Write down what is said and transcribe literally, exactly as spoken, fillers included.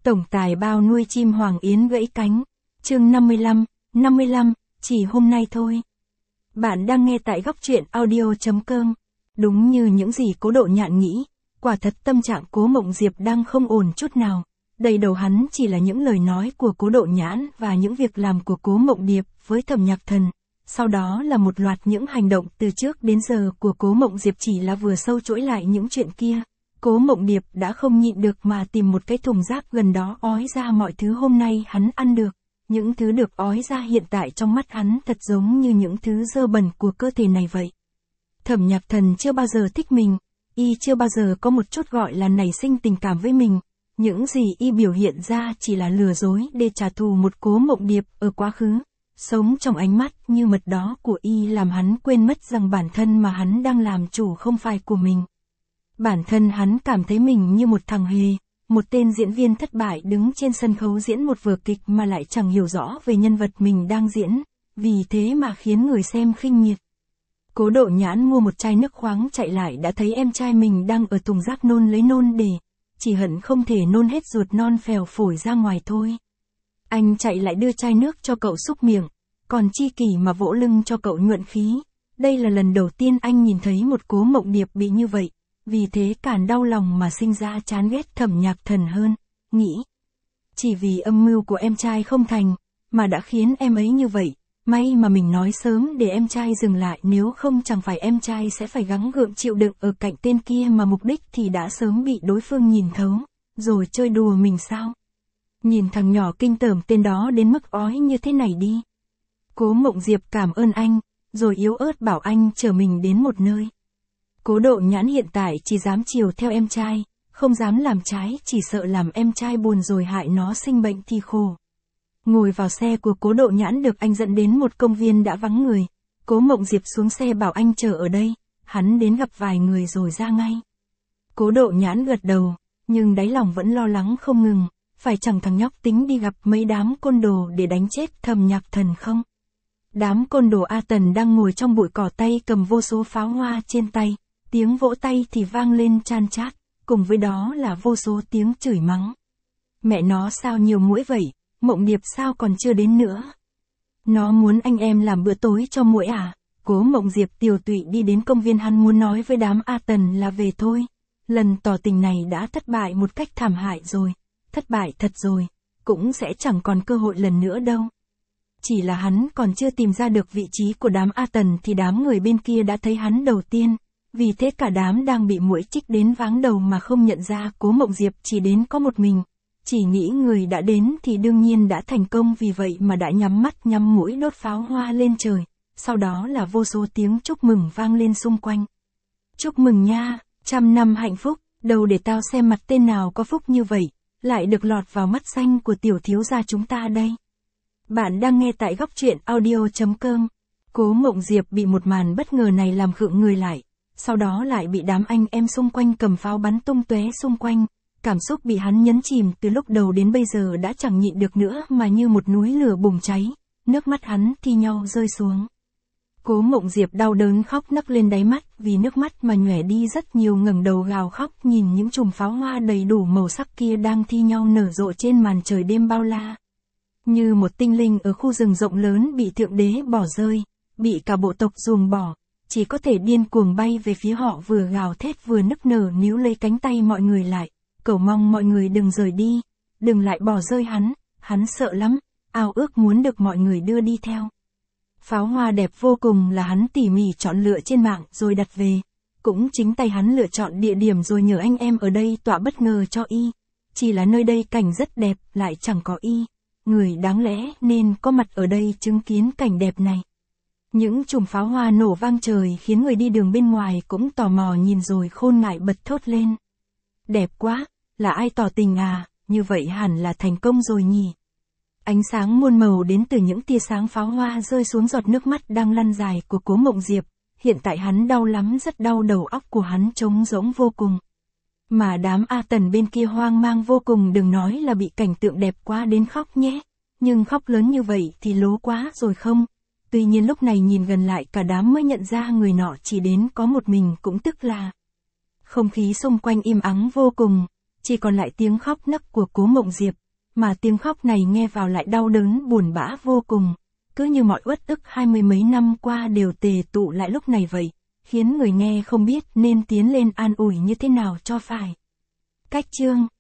Tổng tài bao nuôi chim hoàng yến gãy cánh. Chương năm mươi lăm, năm mươi lăm, chỉ hôm nay thôi. Bạn đang nghe tại góc truyện audio chấm com. Đúng như những gì Cố Độ Nhạn nghĩ, quả thật tâm trạng Cố Mộng Diệp đang không ổn chút nào. Đầy đầu hắn chỉ là những lời nói của Cố Độ Nhãn và những việc làm của Cố Mộng Điệp với Thẩm Nhạc Thần. Sau đó là một loạt những hành động từ trước đến giờ của Cố Mộng Diệp chỉ là vừa sâu chuỗi lại những chuyện kia. Cố Mộng Điệp đã không nhịn được mà tìm một cái thùng rác gần đó ói ra mọi thứ hôm nay hắn ăn được. Những thứ được ói ra hiện tại trong mắt hắn thật giống như những thứ dơ bẩn của cơ thể này vậy. Thẩm Nhạc Thần chưa bao giờ thích mình, y chưa bao giờ có một chút gọi là nảy sinh tình cảm với mình. Những gì y biểu hiện ra chỉ là lừa dối để trả thù một Cố Mộng Điệp ở quá khứ. Sống trong ánh mắt như mật đó của y làm hắn quên mất rằng bản thân mà hắn đang làm chủ không phải của mình. Bản thân hắn cảm thấy mình như một thằng hề, một tên diễn viên thất bại đứng trên sân khấu diễn một vở kịch mà lại chẳng hiểu rõ về nhân vật mình đang diễn, vì thế mà khiến người xem khinh miệt. Cố Độ Nhãn mua một chai nước khoáng chạy lại đã thấy em trai mình đang ở thùng rác nôn lấy nôn để, chỉ hận không thể nôn hết ruột non phèo phổi ra ngoài thôi. Anh chạy lại đưa chai nước cho cậu xúc miệng, còn Chi Kỷ mà vỗ lưng cho cậu nhuận khí. Đây là lần đầu tiên anh nhìn thấy một Cố Mộng Điệp bị như vậy, vì thế càng đau lòng mà sinh ra chán ghét Thẩm Nhạc Thần hơn, nghĩ. Chỉ vì âm mưu của em trai không thành, mà đã khiến em ấy như vậy, may mà mình nói sớm để em trai dừng lại, nếu không chẳng phải em trai sẽ phải gắng gượng chịu đựng ở cạnh tên kia mà mục đích thì đã sớm bị đối phương nhìn thấu, rồi chơi đùa mình sao. Nhìn thằng nhỏ kinh tởm tên đó đến mức ói như thế này đi. Cố Mộng Diệp cảm ơn anh, rồi yếu ớt bảo anh chở mình đến một nơi. Cố Độ Nhãn hiện tại chỉ dám chiều theo em trai, không dám làm trái, chỉ sợ làm em trai buồn rồi hại nó sinh bệnh thì khổ. Ngồi vào xe của Cố Độ Nhãn được anh dẫn đến một công viên đã vắng người. Cố Mộng Diệp xuống xe bảo anh chờ ở đây, hắn đến gặp vài người rồi ra ngay. Cố Độ Nhãn gật đầu, nhưng đáy lòng vẫn lo lắng không ngừng, phải chẳng thằng nhóc tính đi gặp mấy đám côn đồ để đánh chết Thẩm Nhạc Thần không? Đám côn đồ A Tần đang ngồi trong bụi cỏ, tay cầm vô số pháo hoa trên tay, tiếng vỗ tay thì vang lên chan chát, cùng với đó là vô số tiếng chửi mắng. Mẹ nó sao nhiều muỗi vậy, Mộng Điệp sao còn chưa đến nữa? Nó muốn anh em làm bữa tối cho muỗi à? Cố Mộng Diệp tiều tụy đi đến công viên, hắn muốn nói với đám A Tần là về thôi. Lần tỏ tình này đã thất bại một cách thảm hại rồi, thất bại thật rồi, cũng sẽ chẳng còn cơ hội lần nữa đâu. Chỉ là hắn còn chưa tìm ra được vị trí của đám A Tần thì đám người bên kia đã thấy hắn đầu tiên, vì thế cả đám đang bị muỗi chích đến váng đầu mà không nhận ra Cố Mộng Diệp chỉ đến có một mình. Chỉ nghĩ người đã đến thì đương nhiên đã thành công, vì vậy mà đã nhắm mắt nhắm mũi đốt pháo hoa lên trời, sau đó là vô số tiếng chúc mừng vang lên xung quanh. Chúc mừng nha, trăm năm hạnh phúc, đầu để tao xem mặt tên nào có phúc như vậy, lại được lọt vào mắt xanh của tiểu thiếu gia chúng ta đây. Bạn đang nghe tại góc truyện audio chấm com. Cố Mộng Diệp bị một màn bất ngờ này làm khựng người lại, sau đó lại bị đám anh em xung quanh cầm pháo bắn tung tóe xung quanh. Cảm xúc bị hắn nhấn chìm từ lúc đầu đến bây giờ đã chẳng nhịn được nữa mà như một núi lửa bùng cháy, nước mắt hắn thi nhau rơi xuống. Cố Mộng Diệp đau đớn khóc nấc lên đáy mắt, vì nước mắt mà nhòe đi rất nhiều, ngẩng đầu gào khóc nhìn những chùm pháo hoa đầy đủ màu sắc kia đang thi nhau nở rộ trên màn trời đêm bao la. Như một tinh linh ở khu rừng rộng lớn bị thượng đế bỏ rơi, bị cả bộ tộc ruồng bỏ, chỉ có thể điên cuồng bay về phía họ, vừa gào thét vừa nức nở níu lấy cánh tay mọi người lại, cầu mong mọi người đừng rời đi, đừng lại bỏ rơi hắn, hắn sợ lắm, ao ước muốn được mọi người đưa đi theo. Pháo hoa đẹp vô cùng là hắn tỉ mỉ chọn lựa trên mạng rồi đặt về, cũng chính tay hắn lựa chọn địa điểm rồi nhờ anh em ở đây tọa bất ngờ cho y, chỉ là nơi đây cảnh rất đẹp lại chẳng có y, người đáng lẽ nên có mặt ở đây chứng kiến cảnh đẹp này. Những chùm pháo hoa nổ vang trời khiến người đi đường bên ngoài cũng tò mò nhìn rồi khôn ngại bật thốt lên. Đẹp quá! Là ai tỏ tình à, như vậy hẳn là thành công rồi nhỉ. Ánh sáng muôn màu đến từ những tia sáng pháo hoa rơi xuống giọt nước mắt đang lăn dài của Cố Mộng Diệp, hiện tại hắn đau lắm, rất đau, đầu óc của hắn trống rỗng vô cùng. Mà đám A Tần bên kia hoang mang vô cùng, đừng nói là bị cảnh tượng đẹp quá đến khóc nhé, nhưng khóc lớn như vậy thì lố quá rồi không. Tuy nhiên lúc này nhìn gần lại cả đám mới nhận ra người nọ chỉ đến có một mình, cũng tức là không khí xung quanh im ắng vô cùng. chỉ còn lại tiếng khóc nấc của Cố Mộng Diệp, mà tiếng khóc này nghe vào lại đau đớn buồn bã vô cùng, cứ như mọi uất ức hai mươi mấy năm qua đều tề tụ lại lúc này vậy, khiến người nghe không biết nên tiến lên an ủi như thế nào cho phải. Cách chương